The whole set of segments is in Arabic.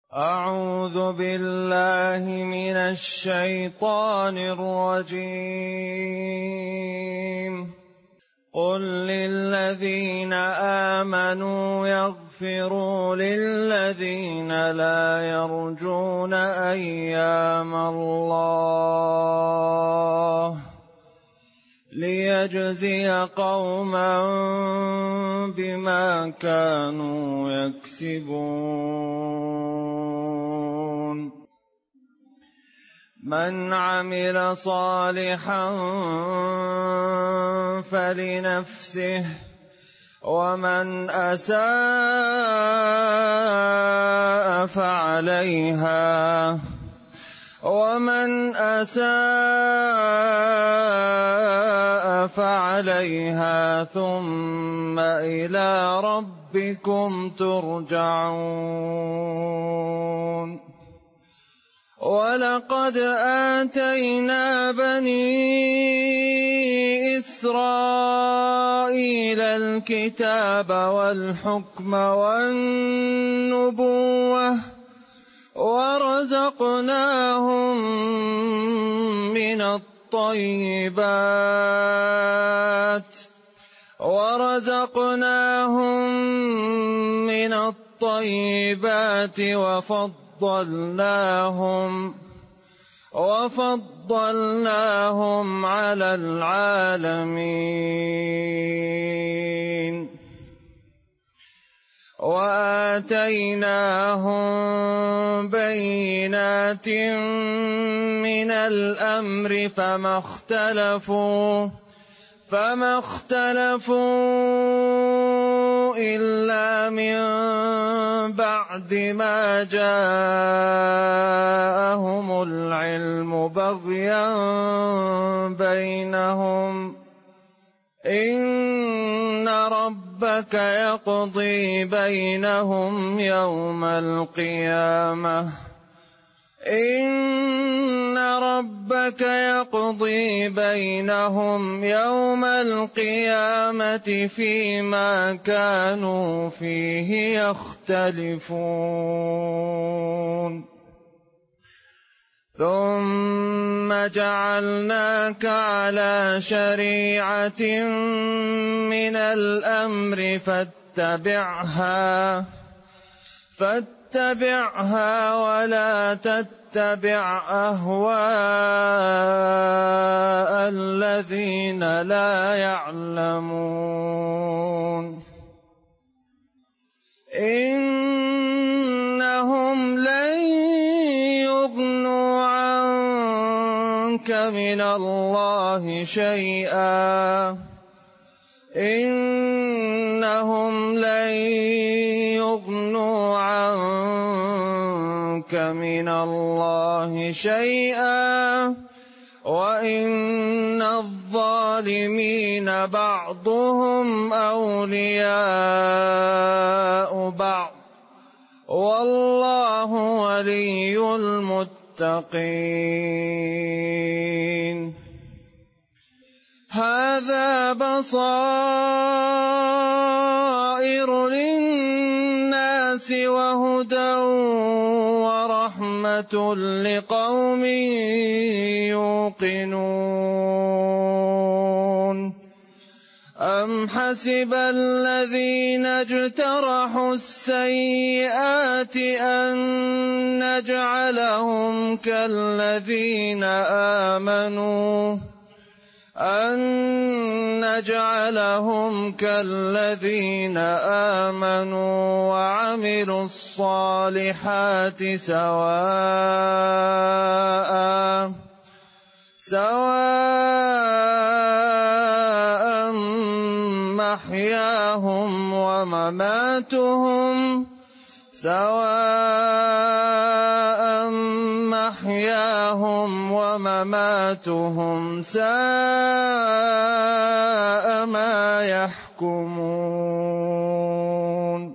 أعوذ بالله من الشيطان الرجيم. قل للذين آمنوا يغفروا للذين لا يرجون أيام الله ليجزي قوما بما كانوا يكسبون. من عمل صالحا فلنفسه ومن أساء فعليها ثم إلى ربكم ترجعون. ولقد آتينا بني إسرائيل الكتاب والحكم والنبوة ورزقناهم من الطيبات وفضلناهم على العالمين. وآتيناهم بينات من الأمر فما اختلفوا إلا من بعد ما جاءهم العلم بغيا بينهم. إن ربك يقضي بينهم يوم القيامة فيما كانوا فيه يختلفون. ثم جعلناك على شريعة من الأمر فاتبعها ولا تتبع أهواء الذين لا يعلمون. إنهم لن يغنوا عنك من الله شيئا وإن الظالمين بعضهم أولياء بعض والله ولي المتقين. هذا بصائر للناس وهدى ورحمة لقوم يوقنون. أم حسب الذين اجترحوا السيئات أن نجعلهم كالذين آمنوا وعملوا الصالحات سواء محياهم ومماتهم ساء ما يحكمون.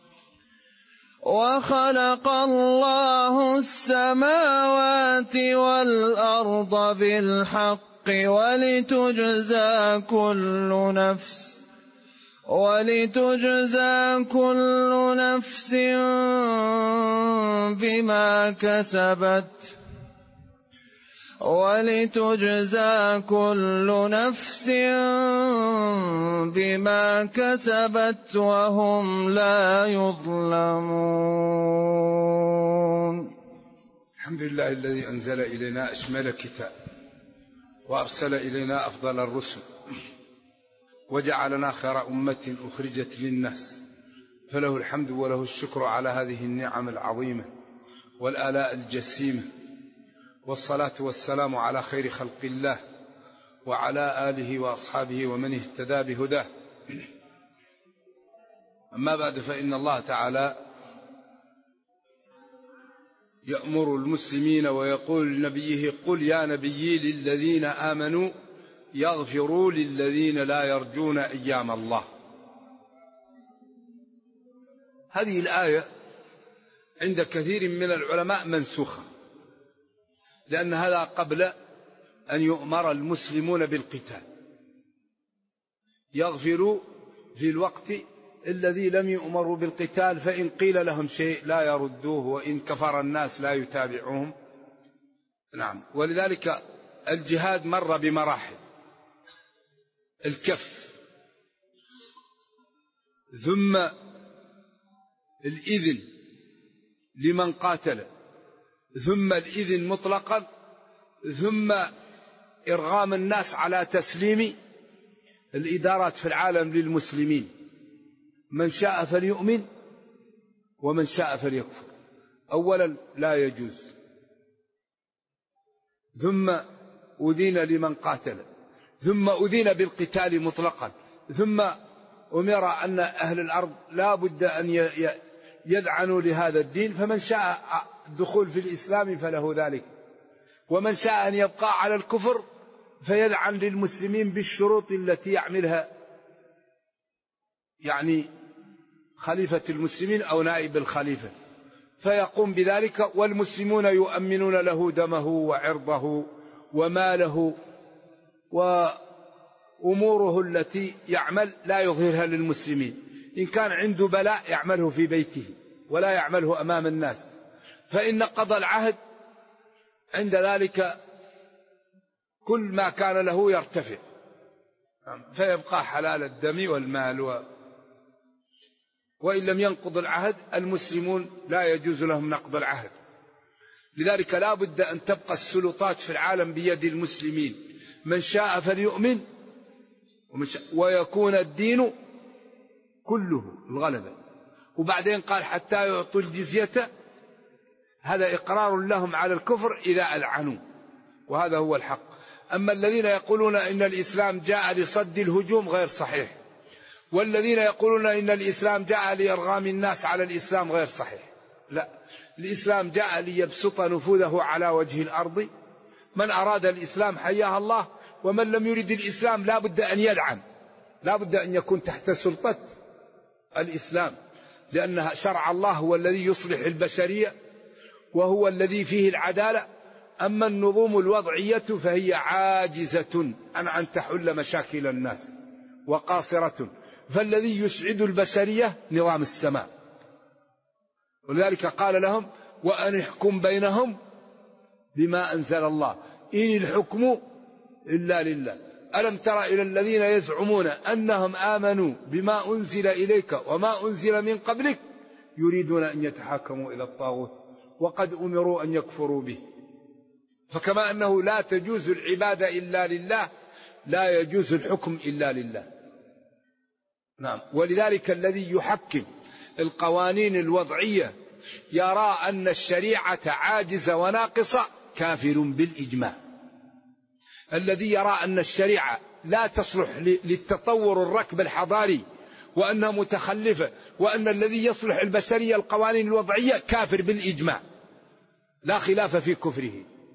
وخلق الله السماوات والأرض بالحق ولتجزى كل نفس بما كسبت وهم لا يظلمون. الحمد لله الذي أنزل إلينا أشمل كتاب وأرسل إلينا أفضل الرسل وجعلنا خير أمة أخرجت للناس، فله الحمد وله الشكر على هذه النعم العظيمة والآلاء الجسيمة، والصلاة والسلام على خير خلق الله وعلى آله وأصحابه ومن اهتدى بهداه. أما بعد، فإن الله تعالى يأمر المسلمين ويقول لنبيه: قل يا نبي للذين آمنوا يغفروا للذين لا يرجون أيام الله. هذه الآية عند كثير من العلماء منسوخة، لأن هذا قبل أن يؤمر المسلمون بالقتال. يغفروا في الوقت الذي لم يؤمروا بالقتال، فإن قيل لهم شيء لا يردوه، وإن كفر الناس لا يتابعوهم. نعم. ولذلك الجهاد مر بمراحل: الكف، ثم الإذن لمن قاتل، ثم الإذن مطلقا، ثم إرغام الناس على تسليم الإدارات في العالم للمسلمين، من شاء فليؤمن ومن شاء فليكفر. أولا لا يجوز، ثم أذين لمن قاتل، ثم أذين بالقتال مطلقا، ثم أمر أن أهل الأرض لا بد أن يذعنوا لهذا الدين، فمن شاء الدخول في الإسلام فله ذلك، ومن شاء أن يبقى على الكفر فيذعن للمسلمين بالشروط التي يعملها يعني خليفة المسلمين أو نائب الخليفة، فيقوم بذلك، والمسلمون يؤمنون له دمه وعرضه وماله وأموره التي يعمل لا يظهرها للمسلمين. إن كان عنده بلاء يعمله في بيته ولا يعمله أمام الناس، فإن قضى العهد عند ذلك كل ما كان له يرتفع، فيبقى حلال الدم والمال وإن لم ينقض العهد المسلمون لا يجوز لهم نقض العهد. لذلك لا بد أن تبقى السلطات في العالم بيد المسلمين، من شاء فليؤمن ويكون الدين كله الغلبة. وبعدين قال: حتى يعطوا الجزية، هذا إقرار لهم على الكفر إذا أذعنوا، وهذا هو الحق. أما الذين يقولون إن الإسلام جاء لصد الهجوم غير صحيح، والذين يقولون إن الإسلام جاء لإرغام الناس على الإسلام غير صحيح. لا، الإسلام جاء ليبسط نفوذه على وجه الأرض، من أراد الإسلام حياه الله، ومن لم يرد الإسلام لا بد أن يلعن، لا بد أن يكون تحت سلطة الإسلام، لأن شرع الله هو الذي يصلح البشرية وهو الذي فيه العدالة. أما النظم الوضعية فهي عاجزة عن أن تحل مشاكل الناس وقاصرة، فالذي يسعد البشرية نظام السماء. ولذلك قال لهم: وأن احكم بينهم بما أنزل الله إن الحكم إلا لله. ألم تر إلى الذين يزعمون أنهم آمنوا بما أنزل إليك وما أنزل من قبلك يريدون أن يتحاكموا إلى الطاغوت وقد أمروا أن يكفروا به. فكما أنه لا تجوز العبادة إلا لله، لا يجوز الحكم إلا لله. نعم. ولذلك الذي يحكم القوانين الوضعية يرى أن الشريعة عاجزة وناقصة كافر بالإجماع. الذي يرى أن الشريعة لا تصلح للتطور الركب الحضاري وأنها متخلفة، وأن الذي يصلح البشرية القوانين الوضعية كافر بالإجماع، لا خلاف في كفره.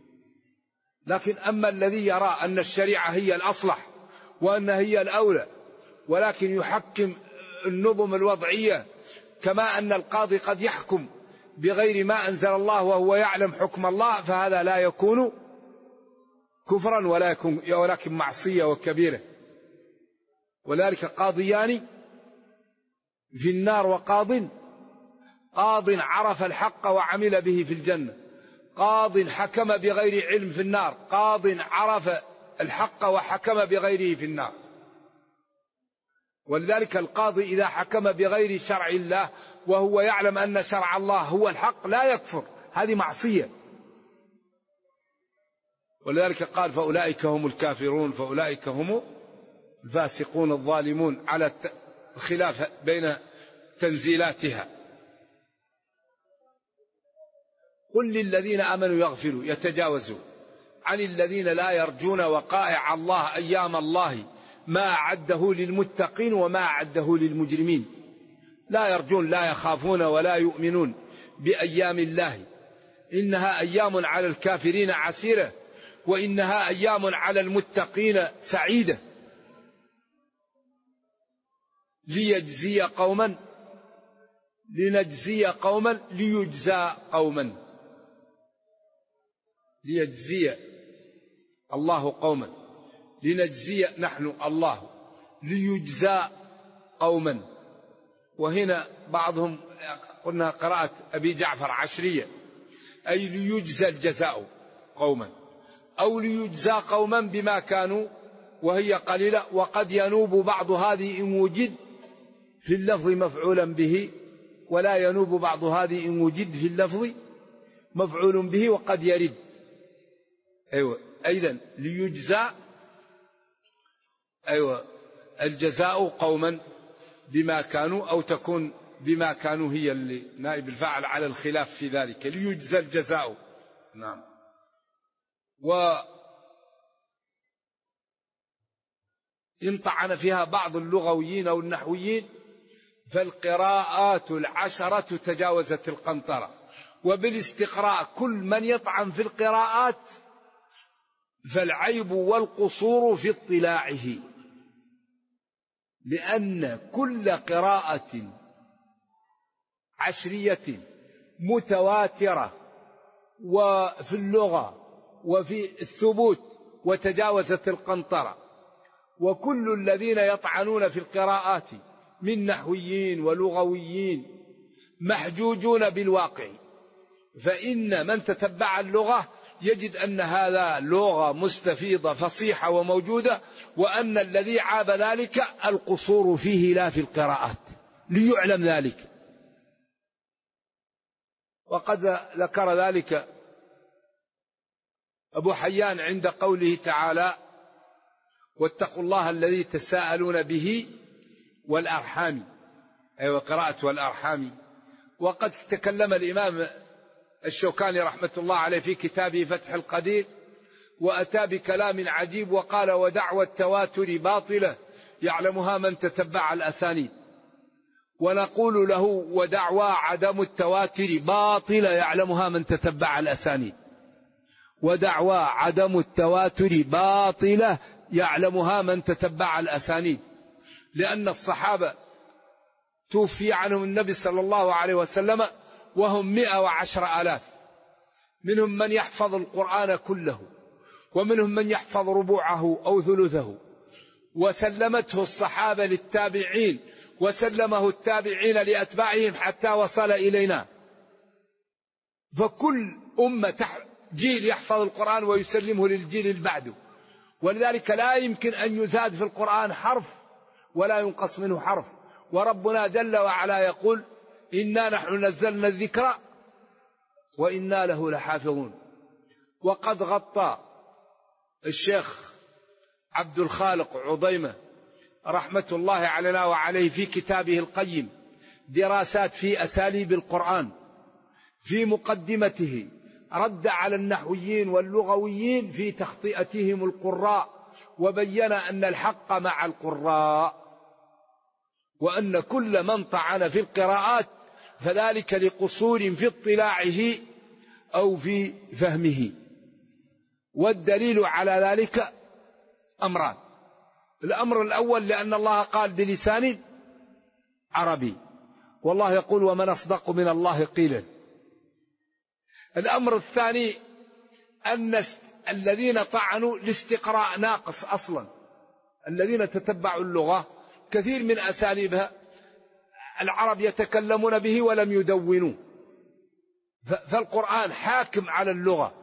لكن أما الذي يرى أن الشريعة هي الأصلح وأنها هي الأولى، ولكن يحكم النظم الوضعية، كما أن القاضي قد يحكم بغير ما أنزل الله وهو يعلم حكم الله، فهذا لا يكون كفرا ولكن معصية وكبيرة. ولذلك قاضيان في النار قاض عرف الحق وعمل به في الجنة، قاض حكم بغير علم في النار، قاض عرف الحق وحكم بغيره في النار. ولذلك القاضي إذا حكم بغير شرع الله وهو يعلم أن شرع الله هو الحق لا يكفر، هذه معصية. ولذلك قال فأولئك هم الكافرون، فأولئك هم الفاسقون الظالمون، على الخلاف بين تنزيلاتها. قل للذين آمنوا يغفروا يتجاوزوا عن الذين لا يرجون وقائع الله أيام الله ما أعده للمتقين وما أعده للمجرمين. لا يرجون، لا يخافون ولا يؤمنون بأيام الله، إنها أيام على الكافرين عسيرة وإنها أيام على المتقين سعيدة. ليجزي قوما لنجزي قوما ليجزى قوما، ليجزي الله قوما، لنجزي نحن الله، ليجزى قوما. وهنا بعضهم قلنا قراءة أبي جعفر عشرية، أي ليجزى الجزاء قوما، أو ليجزى قوما بما كانوا، وهي قليلة. وقد ينوب بعض هذه إن وجد في اللفظ مفعولا به، ولا ينوب بعض هذه إن وجد في اللفظ مفعول به، وقد يرد. أيوة، أيضا ليجزى الجزاء قوما بما كانوا، أو تكون بما كانوا هي اللي نائب الفاعل على الخلاف في ذلك، ليجزى الجزاء. نعم. وإن طعن فيها بعض اللغويين أو النحويين فالقراءات العشرة تجاوزت القنطرة. وبالاستقراء كل من يطعن في القراءات فالعيب والقصور في اطلاعه، لأن كل قراءة عشرية متواترة وفي اللغة وفي الثبوت وتجاوزت القنطرة. وكل الذين يطعنون في القراءات من نحويين ولغويين محجوجون بالواقع، فإن من تتبع اللغة يجد أن هذا لغة مستفيضة فصيحة وموجودة، وأن الذي عاب ذلك القصور فيه لا في القراءات، ليعلم ذلك. وقد ذكر ذلك أبو حيان عند قوله تعالى واتقوا الله الذي تساءلون به والأرحام، أي قراءة والأرحام. وقد تكلم الإمام الشوكاني رحمة الله عليه في كتابه فتح القدير وأتى بكلام عجيب وقال ودعوى التواتر باطلة يعلمها من تتبع الأسانيد. ونقول له ودعوى عدم التواتر باطلة يعلمها من تتبع الأسانيد. ودعوى عدم التواتر باطلة يعلمها من تتبع الأسانيد، لأن الصحابة توفي عنهم النبي صلى الله عليه وسلم وهم 110,000، منهم من يحفظ القرآن كله، ومنهم من يحفظ ربوعه أو ثلثه، وسلمته الصحابة للتابعين، وسلمه التابعين لأتباعهم حتى وصل إلينا. فكل أمة جيل يحفظ القرآن ويسلمه للجيل اللي بعده، ولذلك لا يمكن أن يزاد في القرآن حرف ولا ينقص منه حرف. وربنا جل وعلا يقول إنا نحن نزلنا الذكر وإنا له لحافظون. وقد غطى الشيخ عبد الخالق عضيمة رحمة الله علينا وعليه في كتابه القيم دراسات في أساليب القرآن، في مقدمته رد على النحويين واللغويين في تخطئتهم القراء، وبين أن الحق مع القراء، وأن كل من طعن في القراءات فذلك لقصور في اطلاعه أو في فهمه. والدليل على ذلك أمران. الأمر الأول لأن الله قال بلسان عربي، والله يقول ومن أصدق من الله قيلا. الأمر الثاني أن الذين طعنوا الاستقراء ناقص أصلا. الذين تتبعوا اللغة كثير من أساليبها العرب يتكلمون به ولم يدونوه. فالقرآن حاكم على اللغة،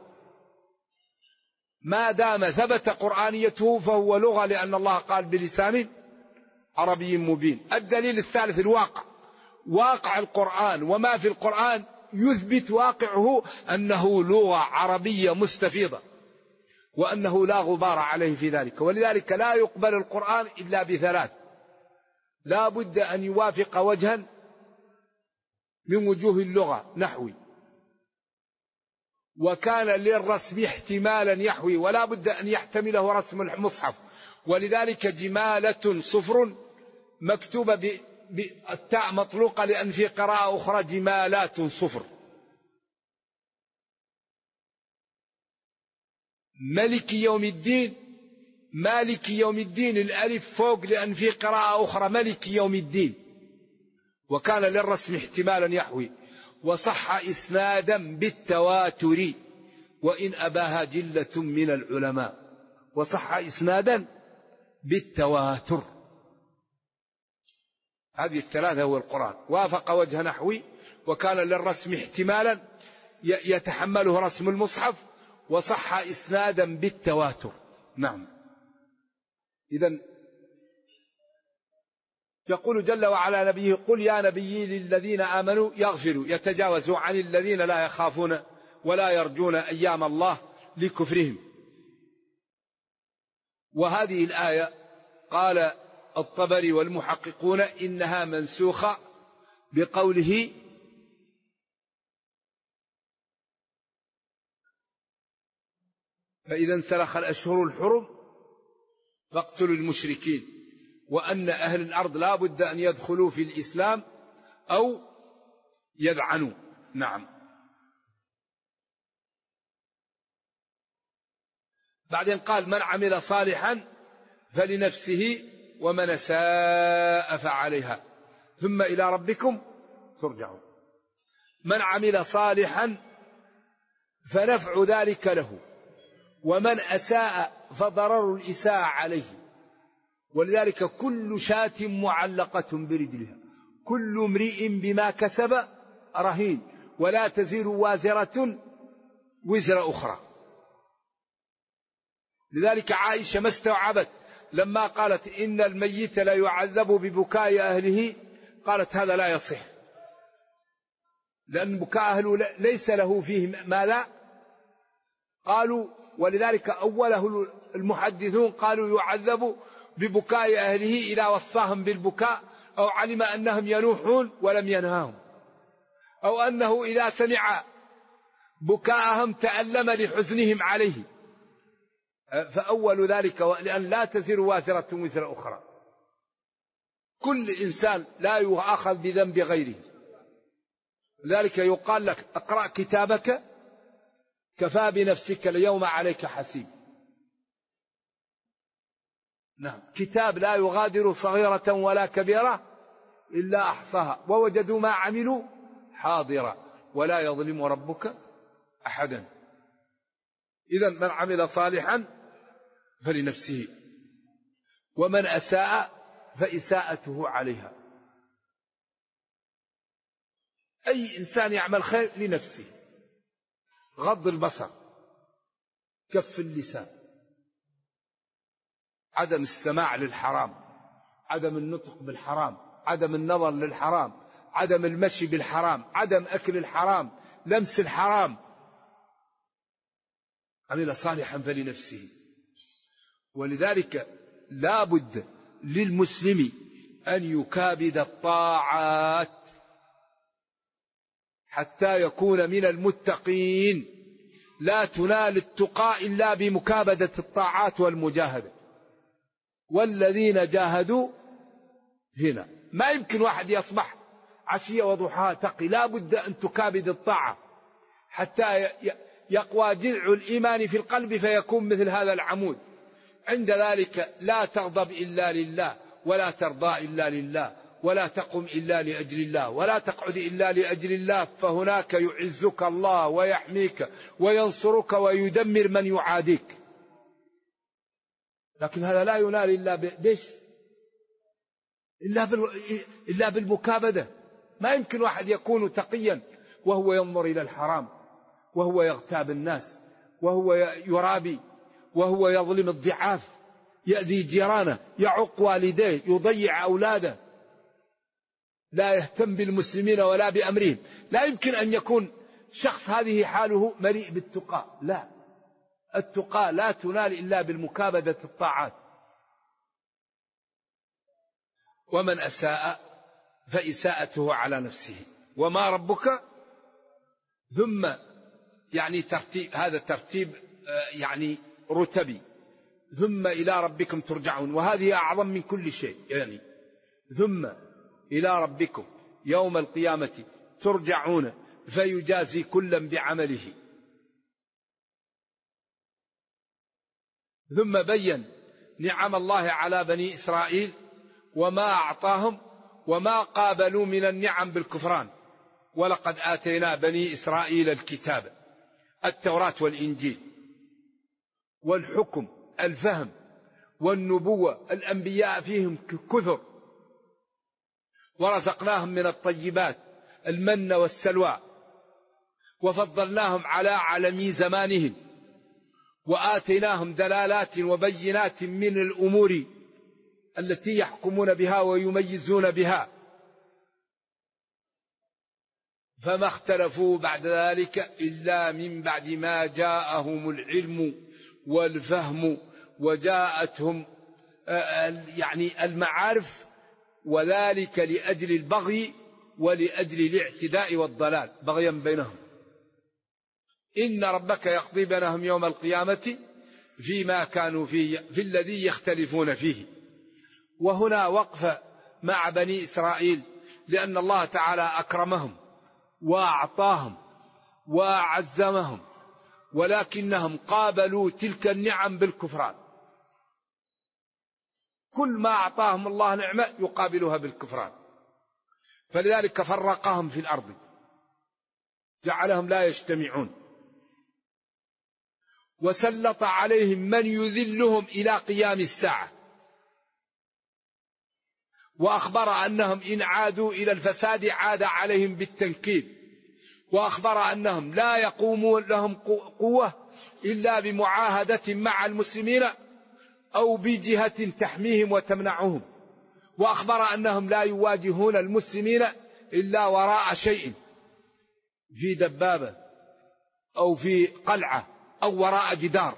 ما دام ثبت قرآنيته فهو لغة، لأن الله قال بلسان عربي مبين. الدليل الثالث الواقع، واقع القرآن وما في القرآن يثبت واقعه أنه لغة عربية مستفيضة، وأنه لا غبار عليه في ذلك. ولذلك لا يقبل القرآن إلا بثلاث: لا بد أن يوافق وجها من وجوه اللغة نحوي، وكان للرسم احتمالا يحوي، ولا بد أن يحتمله رسم المصحف. ولذلك جمالة صفر مكتوبة بالتاء مطلوقة، لأن في قراءة أخرى جمالات صفر. ملك يوم الدين، مالك يوم الدين الألف فوق، لأن في قراءة أخرى ملك يوم الدين، وكان للرسم احتمالا يحوي. وصح إسنادا بالتواتر وإن أباها جلة من العلماء. وصح إسنادا بالتواتر. هذه الثلاثة هو القرآن: وافق وجه نحوي، وكان للرسم احتمالا يتحمله رسم المصحف، وصح إسنادا بالتواتر. نعم. إذن يقول جل وعلا نبيه: قل يا نبي للذين آمنوا يغفروا، يتجاوزوا عن الذين لا يخافون ولا يرجون أيام الله لكفرهم. وهذه الآية قال الطبري والمحققون إنها منسوخة بقوله: فإذا انسلخ الأشهر الحرم فاقتلوا المشركين، وأن أهل الأرض لا بد أن يدخلوا في الإسلام أو يذعنوا. نعم. بعدين قال: من عمل صالحا فلنفسه ومن ساء فعليها ثم إلى ربكم ترجعون. من عمل صالحا فنفع ذلك له، ومن أساء فضرر الإساءة عليه. ولذلك كل شاة معلقة برجلها، كل امرئ بما كسب رهين، ولا تزر وازرة وزر أخرى. لذلك عائشة ما استوعبت لما قالت إن الميت لا يعذب ببكاء أهله، قالت هذا لا يصح، لأن بكاء أهله ليس له فيه ما لا. قالوا ولذلك أوله المحدثون قالوا يعذب ببكاء أهله إذا وصاهم بالبكاء، أو علم أنهم ينوحون ولم ينهاهم، أو أنه إذا سمع بكاءهم تألم لحزنهم عليه. فأول ذلك لأن لا تزر وازرة وزر أخرى، كل إنسان لا يؤاخذ بذنب غيره. لذلك يقال لك: اقرأ كتابك كفى بنفسك اليوم عليك حسيب. نعم. كتاب لا يغادر صغيرة ولا كبيرة إلا أحصاها ووجدوا ما عملوا حاضرا ولا يظلم ربك أحدا. إذن من عمل صالحا فلنفسه، ومن أساء فإساءته عليها. أي إنسان يعمل خير لنفسه: غض البصر، كف اللسان، عدم السماع للحرام، عدم النطق بالحرام، عدم النظر للحرام، عدم المشي بالحرام، عدم أكل الحرام، لمس الحرام. عمل صالحا فلنفسه. ولذلك لا بد للمسلم أن يكابد الطاعات حتى يكون من المتقين. لا تنال التقى إلا بمكابدة الطاعات والمجاهدة. والذين جاهدوا فينا. ما يمكن واحد يصبح عشية وضحاها تقي، لا بد أن تكابد الطاعة حتى يقوى جذع الإيمان في القلب فيكون مثل هذا العمود. عند ذلك لا تغضب إلا لله، ولا ترضى إلا لله، ولا تقم إلا لأجل الله، ولا تقعد إلا لأجل الله. فهناك يعزك الله ويحميك وينصرك ويدمر من يعاديك. لكن هذا لا ينال إلا بإيش؟ إلا بالمكابدة. ما يمكن واحد يكون تقيا وهو ينظر إلى الحرام، وهو يغتاب الناس، وهو يرابي، وهو يظلم الضعاف، يأذي جيرانه، يعق والديه، يضيع أولاده، لا يهتم بالمسلمين ولا بأمرهم. لا يمكن أن يكون شخص هذه حاله مليء بالتقى. لا، التقى لا تنال إلا بالمكابدة الطاعات. ومن أساء فإساءته على نفسه وما ربك. ثم يعني ترتيب، هذا ترتيب يعني رتبي. ثم إلى ربكم ترجعون، وهذه أعظم من كل شيء. يعني ثم إلى ربكم يوم القيامة ترجعون فيجازي كلا بعمله. ثم بين نعم الله على بني إسرائيل وما أعطاهم وما قابلوا من النعم بالكفران. ولقد آتينا بني إسرائيل الكتاب، التوراة والإنجيل، والحكم، الفهم، والنبوة، الأنبياء فيهم كثر، ورزقناهم من الطيبات المن والسلوى، وفضلناهم على عالمي زمانهم، وآتيناهم دلالات وبينات من الأمور التي يحكمون بها ويميزون بها. فما اختلفوا بعد ذلك إلا من بعد ما جاءهم العلم والفهم وجاءتهم يعني المعارف، وذلك لأجل البغي ولأجل الاعتداء والضلال، بغيا بينهم. إن ربك يقضي بينهم يوم القيامة فيما كانوا فيه، في الذي يختلفون فيه. وهنا وقف مع بني إسرائيل، لأن الله تعالى أكرمهم وأعطاهم وأعزمهم، ولكنهم قابلوا تلك النعم بالكفران. كل ما أعطاهم الله نعمة يقابلها بالكفران، فلذلك فرقهم في الأرض، جعلهم لا يجتمعون، وسلط عليهم من يذلهم إلى قيام الساعة. وأخبر أنهم إن عادوا إلى الفساد عاد عليهم بالتنكيل. وأخبر أنهم لا يقومون لهم قوة إلا بمعاهدة مع المسلمين أو بجهة تحميهم وتمنعهم. وأخبر أنهم لا يواجهون المسلمين إلا وراء شيء، في دبابة أو في قلعة أو وراء جدار.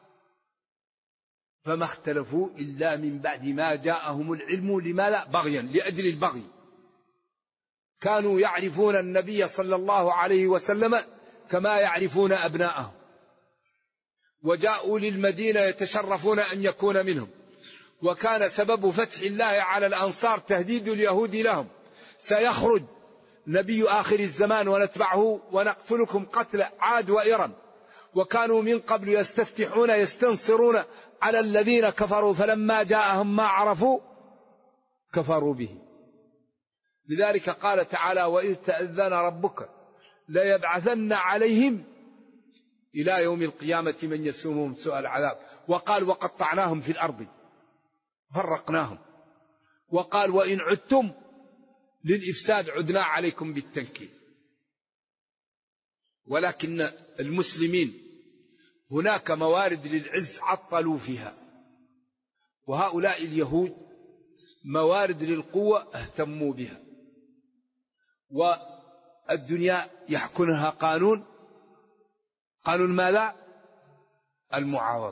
فما اختلفوا إلا من بعد ما جاءهم العلم. لماذا؟ بغيا، لأجل البغي. كانوا يعرفون النبي صلى الله عليه وسلم كما يعرفون أبناءهم، وجاءوا للمدينة يتشرفون أن يكون منهم. وكان سبب فتح الله على الأنصار تهديد اليهود لهم: سيخرج نبي آخر الزمان ونتبعه ونقتلكم قتل عاد وإرم. وكانوا من قبل يستفتحون يستنصرون على الذين كفروا، فلما جاءهم ما عرفوا كفروا به. لذلك قال تعالى: وإذ تأذن ربك ليبعثن عليهم إلى يوم القيامة من يسومهم سوء العذاب. وقال: وقطعناهم في الأرض فرقناهم. وقال: وإن عدتم للإفساد عدنا عليكم بالتنكيل. ولكن المسلمين هناك موارد للعز عطلوا فيها، وهؤلاء اليهود موارد للقوة اهتموا بها. والدنيا يحكمها قانون ماذا؟ المعاوضة.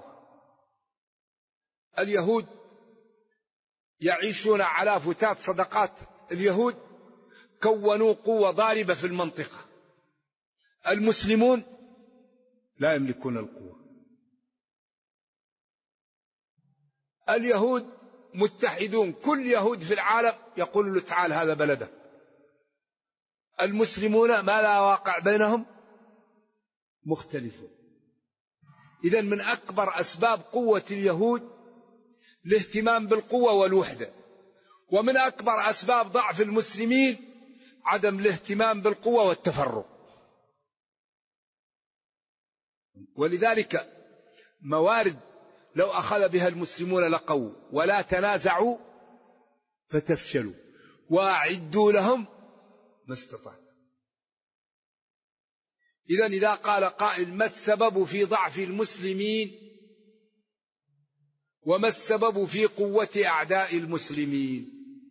اليهود يعيشون على فتات صدقات اليهود، كونوا قوة ضاربة في المنطقة. المسلمون لا يملكون القوة. اليهود متحدون، كل يهود في العالم يقول له: تعال هذا بلدك. المسلمون ما لا واقع بينهم مختلفون. إذن من أكبر أسباب قوة اليهود الاهتمام بالقوة والوحدة، ومن أكبر أسباب ضعف المسلمين عدم الاهتمام بالقوة والتفرق. ولذلك موارد لو أخذ بها المسلمون لقووا، ولا تنازعوا فتفشلوا وأعدوا لهم ما استطعتم. إذا قال قائل: ما السبب في ضعف المسلمين وما السبب في قوة أعداء المسلمين؟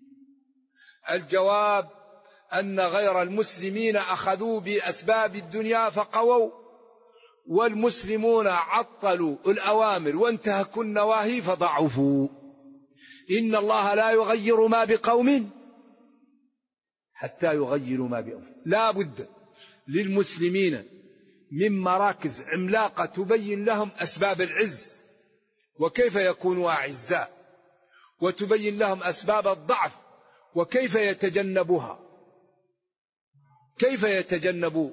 الجواب أن غير المسلمين أخذوا بأسباب الدنيا فقووا، والمسلمون عطلوا الأوامر وانتهكوا النواهي فضعفوا. إن الله لا يغير ما بقوم حتى يغيروا ما بأنفسهم. لا بد للمسلمين من مراكز عملاقة تبين لهم أسباب العز وكيف يكونوا أعزاء، وتبين لهم أسباب الضعف وكيف يتجنبوها، كيف يتجنبوا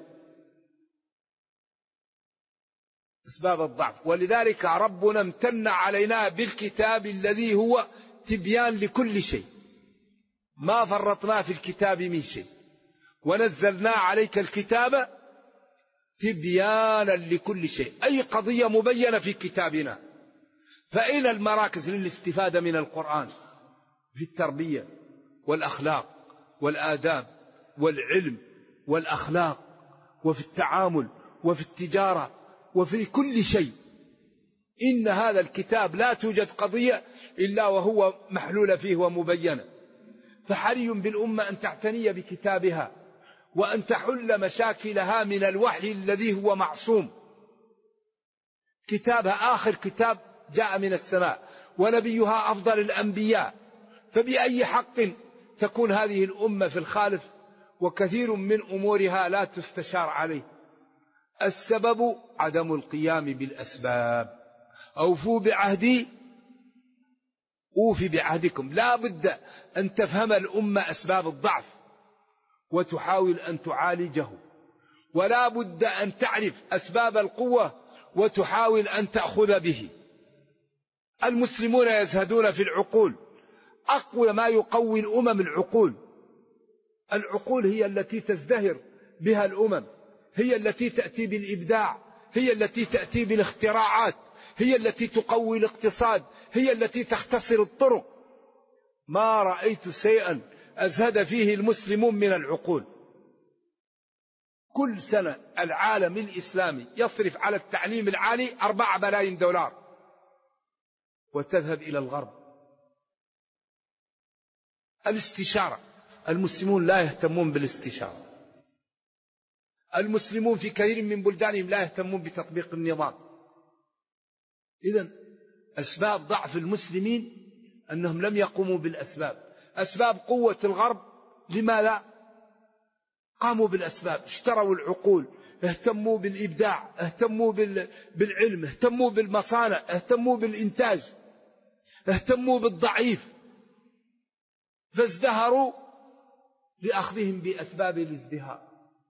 أسباب الضعف. ولذلك ربنا امتن علينا بالكتاب الذي هو تبيان لكل شيء، ما فرطنا في الكتاب من شيء، ونزلنا عليك الكتاب تبيانا لكل شيء. أي قضية مبينة في كتابنا. فأين المراكز للاستفادة من القرآن؟ في التربية والأخلاق والآداب والعلم والأخلاق، وفي التعامل وفي التجارة وفي كل شيء. إن هذا الكتاب لا توجد قضية إلا وهو محلول فيه ومبينة. فحري بالأمة أن تعتني بكتابها وأن تحل مشاكلها من الوحي الذي هو معصوم. كتابها آخر كتاب جاء من السماء، ونبيها أفضل الأنبياء، فبأي حق تكون هذه الأمة في الخالف وكثير من أمورها لا تستشار عليه؟ السبب عدم القيام بالأسباب. أوفوا بعهدي أوفي بعهدكم. لا بد أن تفهم الأمة أسباب الضعف وتحاول أن تعالجه، ولا بد أن تعرف أسباب القوة وتحاول أن تأخذ به. المسلمون يزهدون في العقول. أقوى ما يقوي الأمم العقول. العقول هي التي تزدهر بها الأمم، هي التي تأتي بالإبداع، هي التي تأتي بالاختراعات، هي التي تقوي الاقتصاد، هي التي تختصر الطرق. ما رأيت شيئا أزهد فيه المسلمون من العقول. كل سنة العالم الإسلامي يصرف على التعليم العالي 4 بلايين دولار وتذهب إلى الغرب. الاستشارة، المسلمون لا يهتمون بالاستشارة. المسلمون في كثير من بلدانهم لا يهتمون بتطبيق النظام. إذن أسباب ضعف المسلمين أنهم لم يقوموا بالأسباب. أسباب قوة الغرب لماذا؟ قاموا بالأسباب، اشتروا العقول، اهتموا بالإبداع، اهتموا بالعلم، اهتموا بالمصانع، اهتموا بالإنتاج، اهتموا بالضعيف، فازدهروا لأخذهم بأسباب الازدهار.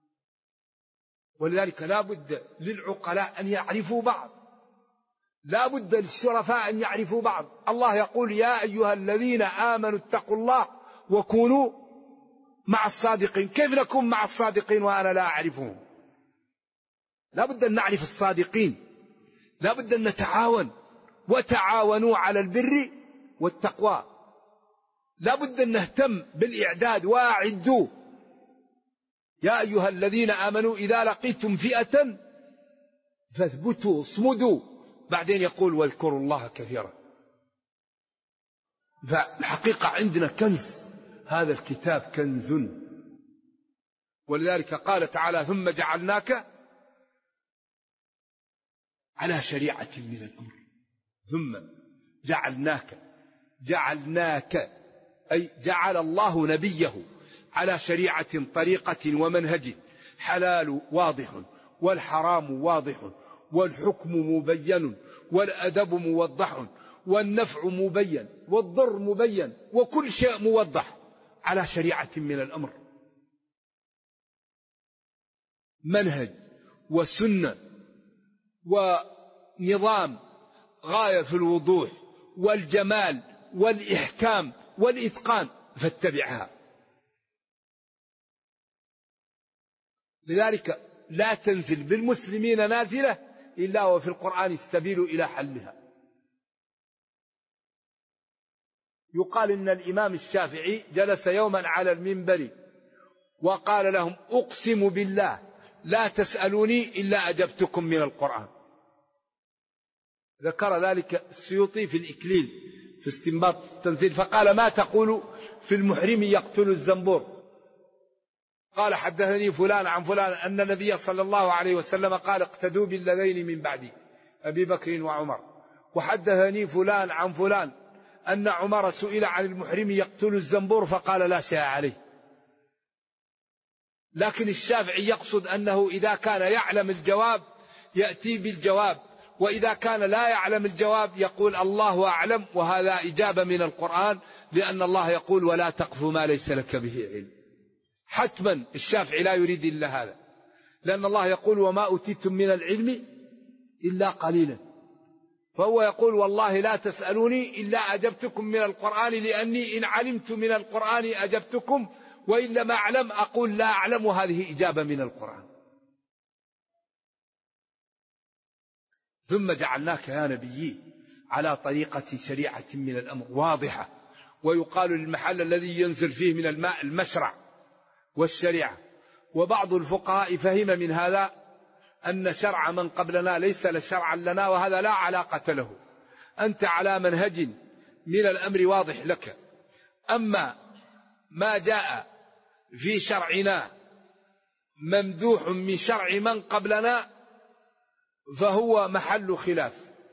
ولذلك لا بد للعقلاء أن يعرفوا بعض، لا بد للشرفاء أن يعرفوا بعض. الله يقول: يا أيها الذين آمنوا اتقوا الله وكونوا مع الصادقين. كيف نكون مع الصادقين وأنا لا أعرفهم؟ لا بد أن نعرف الصادقين، لا بد أن نتعاون. وتعاونوا على البر والتقوى. لا بد أن نهتم بالإعداد وأعدوا. يا أيها الذين آمنوا إذا لقيتم فئة فاثبتوا اصمدوا. بعدين يقول: واذكروا الله كثيرا. فالحقيقة عندنا كنز، هذا الكتاب كنز. ولذلك قال تعالى: ثم جعلناك على شريعة من الأمر. ثم جعلناك أي جعل الله نبيه على شريعة طريقة ومنهج. حلال واضح والحرام واضح والحكم مبين والأدب موضح والنفع مبين والضر مبين وكل شيء موضح على شريعة من الأمر. منهج وسنة ونظام غاية في الوضوح والجمال والإحكام والإتقان، فاتبعها. لذلك لا تنزل بالمسلمين نازلة إلا وفي القرآن السبيل إلى حلها. يقال إن الإمام الشافعي جلس يوما على المنبر وقال لهم: أقسم بالله لا تسألوني إلا أجبتكم من القرآن. ذكر ذلك السيوطي في الإكليل في استنباط التنزيل، فقال: ما تقول في المحرم يقتل الزنبور؟ قال: حدثني فلان عن فلان أن النبي صلى الله عليه وسلم قال: اقتدوا بالذين من بعدي أبي بكر وعمر. وحدثني فلان عن فلان أن عمر سئل عن المحرم يقتل الزنبور فقال: لا شيء عليه. لكن الشافعي يقصد أنه إذا كان يعلم الجواب يأتي بالجواب، وإذا كان لا يعلم الجواب يقول: الله أعلم، وهذا إجابة من القرآن، لأن الله يقول: ولا تقف ما ليس لك به علم. حتما الشافعي لا يريد إلا هذا، لأن الله يقول: وما أوتيتم من العلم إلا قليلا. فهو يقول: والله لا تسألوني إلا أجبتكم من القرآن، لأني إن علمت من القرآن أجبتكم، وإن لم أعلم أقول لا أعلم، وهذه إجابة من القرآن. ثم جعلناك يا نبي على طريقة شريعة من الأمر واضحة. ويقال للمحل الذي ينزل فيه من الماء المشرع والشريعة. وبعض الفقهاء فهم من هذا أن شرع من قبلنا ليس لشرعا لنا، وهذا لا علاقة له. أنت على منهج من الأمر واضح لك، أما ما جاء في شرعنا ممدوح من شرع من قبلنا فهو محل خلاف،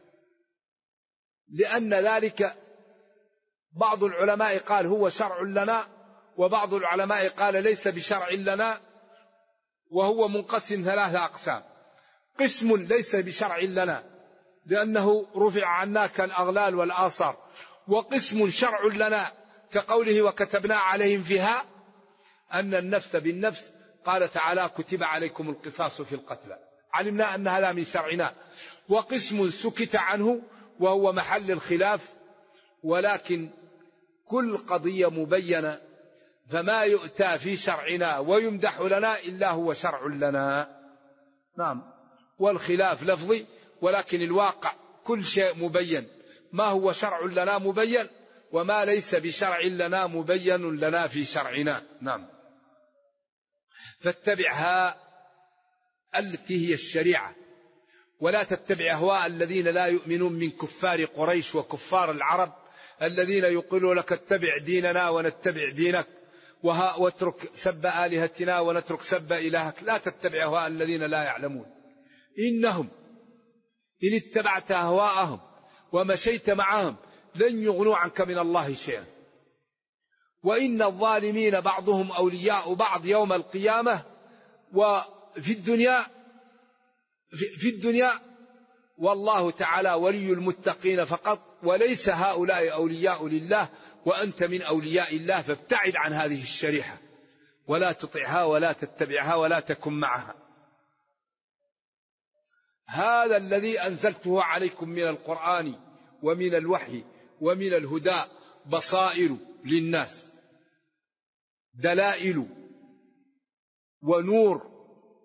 لأن ذلك بعض العلماء قال هو شرع لنا، وبعض العلماء قال ليس بشرع لنا، وهو منقسم 3 أقسام. قسم ليس بشرع لنا لأنه رفع عنا كالأغلال والآثار، وقسم شرع لنا كقوله: وكتبنا عليهم فيها أن النفس بالنفس، قال تعالى: كتب عليكم القصاص في القتلى، علمنا أن هذا من شرعنا. وقسم سكت عنه وهو محل الخلاف، ولكن كل قضية مبينة، فما يؤتى في شرعنا ويمدح لنا إلا هو شرع لنا. نعم، والخلاف لفظي، ولكن الواقع كل شيء مبين، ما هو شرع لنا مبين، وما ليس بشرع لنا مبين لنا في شرعنا. نعم، فاتبعها التي هي الشريعة، ولا تتبع أهواء الذين لا يؤمنون من كفار قريش وكفار العرب الذين يقولون لك: اتبع ديننا ونتبع دينك، واترك سب آلهتنا ونترك سب إلهك. لا تتبع أهواء الذين لا يعلمون، إنهم إن اتبعت أهواءهم ومشيت معهم لن يغنوا عنك من الله شيئا، وإن الظالمين بعضهم أولياء بعض يوم القيامة. وفي الدنيا والله تعالى ولي المتقين فقط، وليس هؤلاء أولياء لله، وأنت من أولياء الله، فابتعد عن هذه الشريحة، ولا تطعها ولا تتبعها ولا تكن معها. هذا الذي أنزلته عليكم من القرآن ومن الوحي ومن الهدى بصائر للناس، دلائل ونور.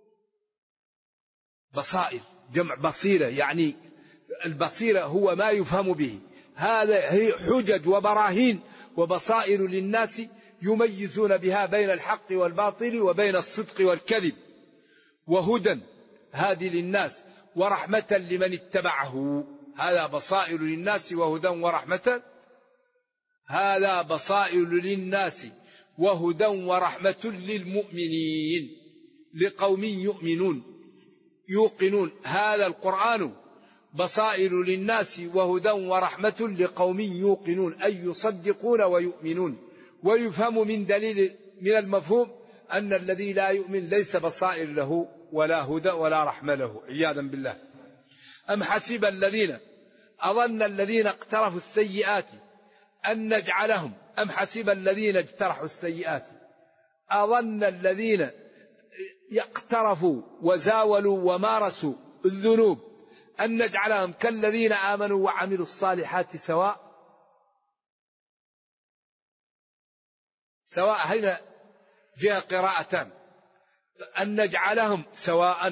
بصائر جمع بصيرة، يعني البصيرة هو ما يفهم به، هذا هي حجج وبراهين وبصائر للناس يميزون بها بين الحق والباطل وبين الصدق والكذب، وهدى هادي للناس ورحمة لمن اتبعه. هذا بصائر للناس وهدى ورحمة، هذا بصائر للناس وهدى ورحمة للمؤمنين لقوم يؤمنون يوقنون. هذا القرآن بصائر للناس وهدى ورحمة لقوم يوقنون، أي يصدقون ويؤمنون. ويفهم من دليل من المفهوم أن الذي لا يؤمن ليس بصائر له ولا هدى ولا رحمة له، عياذا بالله. أم حسب الذين أظن الذين اقترفوا السيئات أن نجعلهم، أم حسب الذين اجترحوا السيئات، أظن الذين يقترفوا وزاولوا ومارسوا الذنوب أن نجعلهم كالذين آمنوا وعملوا الصالحات سواء. هنا فيها قراءتان: أن نجعلهم سواء،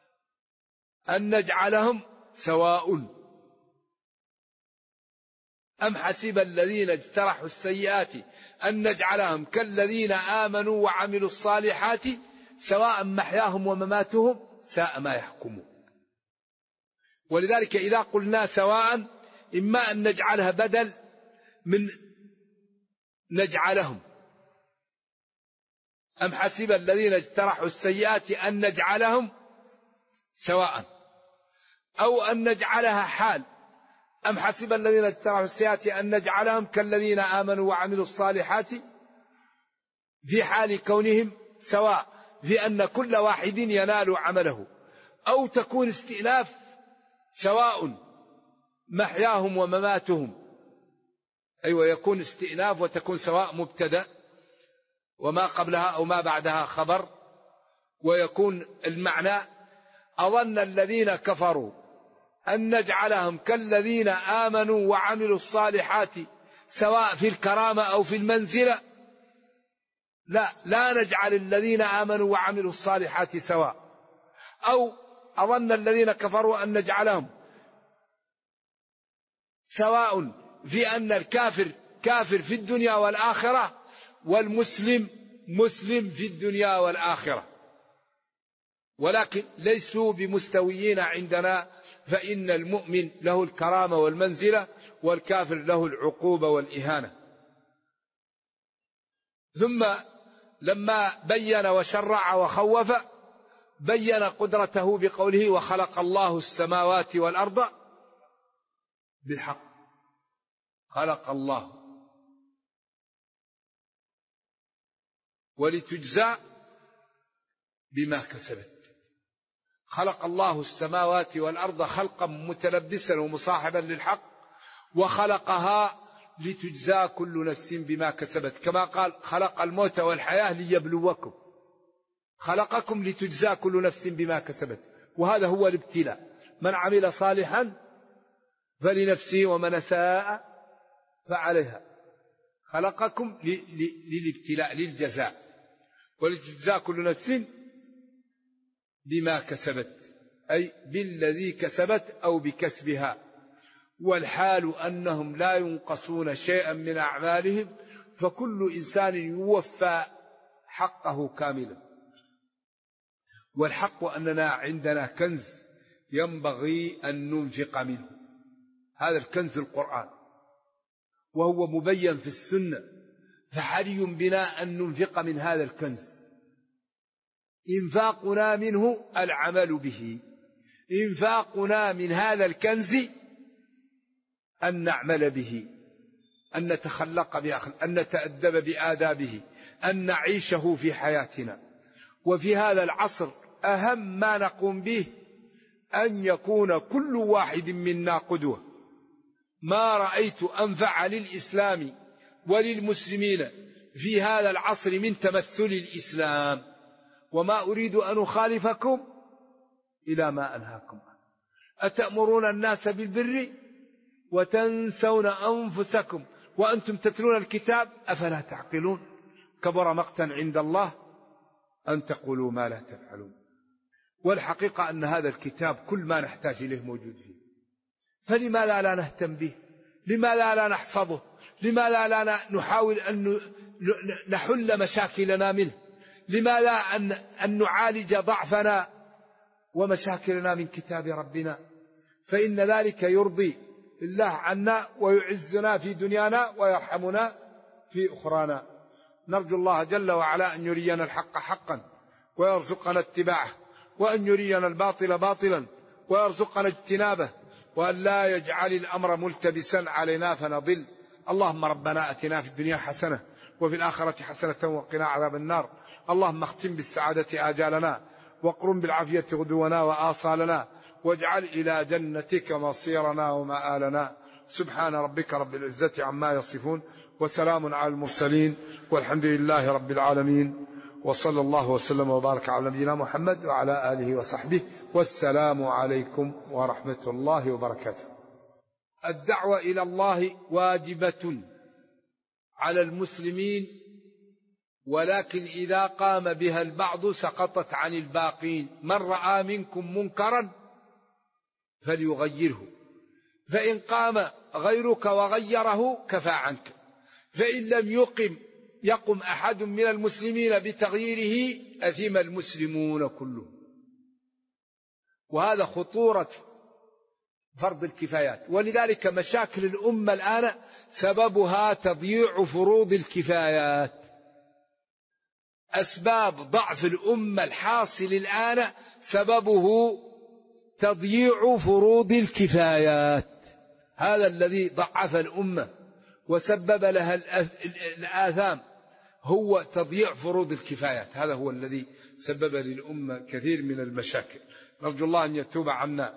أن نجعلهم سواء. أم حسب الذين اجترحوا السيئات أن نجعلهم كالذين آمنوا وعملوا الصالحات سواء محياهم ومماتهم ساء ما يحكمون. ولذلك إذا قلنا سواء إما أن نجعلها بدل من نجعلهم، أم حسب الذين اجترحوا السيئات أن نجعلهم سواء، أو أن نجعلها حال، أم حسب الذين اجترحوا السيئات أن نجعلهم كالذين آمنوا وعملوا الصالحات، في حال كونهم سواء في أن كل واحد ينال عمله، أو تكون استئناف سواء محياهم ومماتهم، أيوة يكون استئناف وتكون سواء مبتدأ وما قبلها أو ما بعدها خبر، ويكون المعنى أظن الذين كفروا أن نجعلهم كالذين آمنوا وعملوا الصالحات سواء في الكرامة أو في المنزلة. لا نجعل الذين آمنوا وعملوا الصالحات سواء. أو أظن الذين كفروا أن نجعلهم سواء في أن الكافر كافر في الدنيا والآخرة والمسلم مسلم في الدنيا والآخرة، ولكن ليسوا بمستويين عندنا، فإن المؤمن له الكرامة والمنزلة والكافر له العقوبة والإهانة. ثم لما بين وشرع وخوف بين قدرته بقوله وخلق الله السماوات والأرض بالحق. خلق الله ولتجزى بما كسبت. خلق الله السماوات والأرض خلقا متلبسا ومصاحبا للحق، وخلقها لتجزى كل نفس بما كسبت، كما قال خلق الموت والحياة ليبلوكم. خلقكم لتجزى كل نفس بما كسبت، وهذا هو الابتلاء. من عمل صالحا فلنفسه ومن أساء فعليها. خلقكم للابتلاء للجزاء، ولتجزى كل نفس بما كسبت، أي بالذي كسبت أو بكسبها. والحال أنهم لا ينقصون شيئا من أعمالهم، فكل إنسان يوفى حقه كاملا. والحق أننا عندنا كنز ينبغي أن ننفق منه، هذا الكنز القرآن، وهو مبين في السنة، فحري بنا أن ننفق من هذا الكنز. إنفاقنا منه العمل به، إنفاقنا من هذا الكنز أن نعمل به، أن نتخلق بأخلاقه، أن نتأدب بآدابه، أن نعيشه في حياتنا. وفي هذا العصر أهم ما نقوم به أن يكون كل واحد منا قدوة. ما رأيت أنفع للإسلام وللمسلمين في هذا العصر من تمثل الإسلام، وما أريد أن أخالفكم إلى ما أنهاكم عنه. أتأمرون الناس بالبر وتنسون أنفسكم وأنتم تتلون الكتاب أفلا تعقلون. كبر مقتا عند الله أن تقولوا ما لا تفعلون. والحقيقة أن هذا الكتاب كل ما نحتاج إليه موجود فيه، فلماذا لا نهتم به؟ لماذا لا نحفظه؟ لماذا لا نحاول أن نحل مشاكلنا منه؟ لماذا أن نعالج ضعفنا ومشاكلنا من كتاب ربنا؟ فإن ذلك يرضي الله عنا ويعزنا في دنيانا ويرحمنا في أخرانا. نرجو الله جل وعلا أن يرينا الحق حقا ويرزقنا اتباعه، وأن يرينا الباطل باطلا ويرزقنا اجتنابه، وأن لا يجعل الأمر ملتبسا علينا فنضل. اللهم ربنا أتنا في الدنيا حسنة وفي الآخرة حسنة وقنا عذاب النار. اللهم اختم بالسعادة آجالنا، واقرم بالعافية غدونا وآصالنا، واجعل إلى جنتك مصيرنا ومآلنا. سبحان ربك رب العزة عما يصفون، وسلام على المرسلين، والحمد لله رب العالمين، وصلى الله وسلم وبارك على نبينا محمد وعلى آله وصحبه، والسلام عليكم ورحمة الله وبركاته. الدعوة إلى الله واجبة على المسلمين، ولكن إذا قام بها البعض سقطت عن الباقين. من رأى منكم منكرا فليغيره، فإن قام غيرك وغيره كفى عنك، فإن لم يقم أحد من المسلمين بتغييره أثم المسلمون كلهم. وهذا خطورة فرض الكفايات. ولذلك مشاكل الأمة الآن سببها تضييع فروض الكفايات. أسباب ضعف الأمة الحاصل الآن سببه تضييع فروض الكفايات. هذا الذي ضعف الأمة وسبب لها الآثام، هو تضييع فروض الكفايات. هذا هو الذي سبب للأمة كثير من المشاكل. نرجو الله أن يتوب عنا.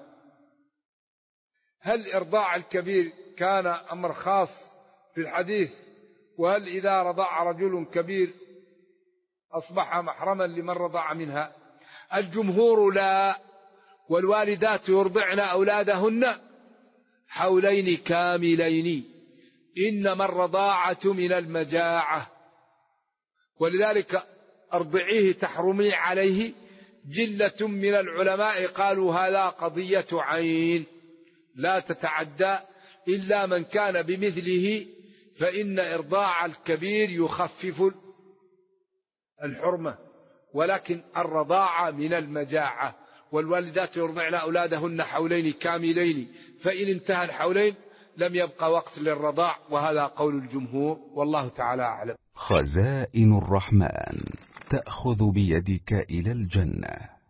هل إرضاع الكبير كان أمر خاص في الحديث؟ وهل إذا رضع رجل كبير أصبح محرما لمن رضع منها؟ الجمهور لا، والوالدات يرضعن أولادهن حولين كاملين، إنما الرضاعة من المجاعة، ولذلك أرضعيه تحرمي عليه. جلة من العلماء قالوا هذا قضية عين لا تتعدى إلا من كان بمثله، فإن إرضاع الكبير يخفف الحرمة، ولكن الرضاعة من المجاعة. والوالدات يرضعن أولادهن حولين كاملين، فإن انتهى الحولين لم يبقى وقت للرضاع، وهذا قول الجمهور والله تعالى أعلم. خزائن الرحمن تأخذ بيدك إلى الجنة.